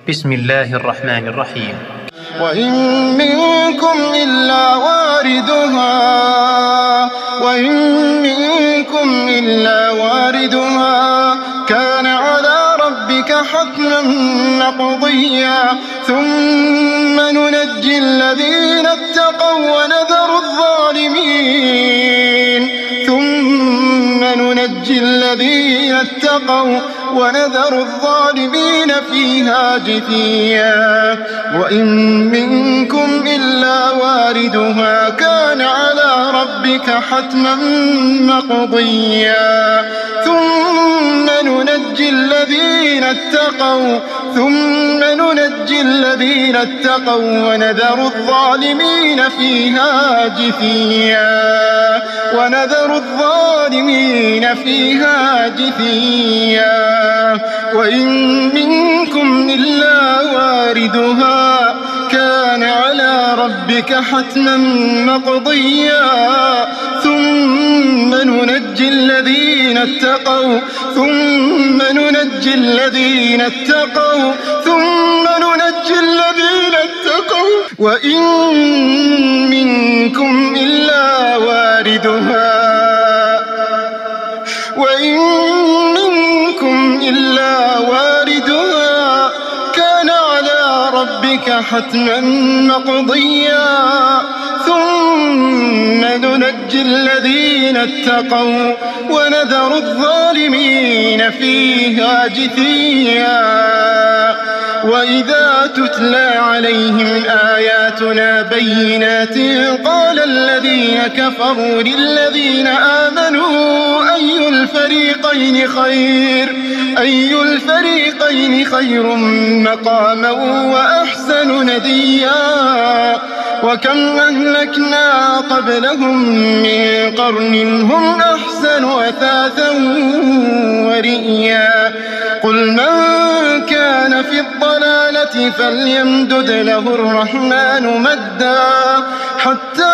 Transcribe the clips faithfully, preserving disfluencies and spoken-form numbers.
بسم الله الرحمن الرحيم. وإن منكم إلا واردها وإن منكم إلا واردها كان على ربك حتما مقضيا ثم ننجي الذين اتقوا ونذر الظالمين ثم ننجي الذين اتقوا ونذر الظالمين فيها جثيا وإن منكم إلا واردها كان على ربك حتما مقضيا ثم ننجي الذين اتقوا ثم ننجي الذين اتقوا ونذر الظالمين فيها جثيا ونذر الظالمين فيها جثيا وإن منكم إلا واردها كان على ربك حتما مقضيا ثم ننجي الذين اتقوا ثم ننجي الذين اتقوا ثم ننجي الذين اتقوا وإن منكم إلا واردها وإن منكم إلا واردها كان على ربك حتما مقضيا ثم ننجي الذين اتقوا ونذر الظالمين فيها جثيا وإذا تتلى عليهم آياتنا بينات قال الذين كفروا للذين آمنوا أي الفريقين خير أي الفريقين خير مقاما وأحسن نديا وكم أهلكنا قبلهم من قرن هم أحسن أثاثا ورئيا قل من كان في الضلالة فليمدد له الرحمن مدا حتى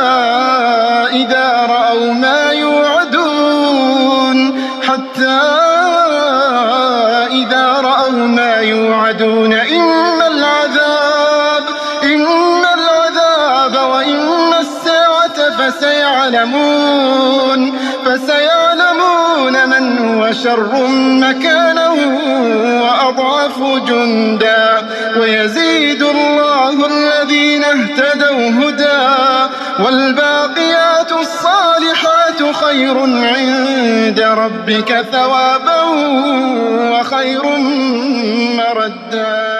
إذا رأوا ما يوعدون حتى إذا رأوا ما يوعدون إما العذاب إما العذاب وإما الساعة فسيعلمون فسيعلمون من هو شر مكانا وأضعف جندا ويزيد الله الذين اهتدوا هدى والباقيات الصالحات خير عند ربك ثوابا وخير مردا.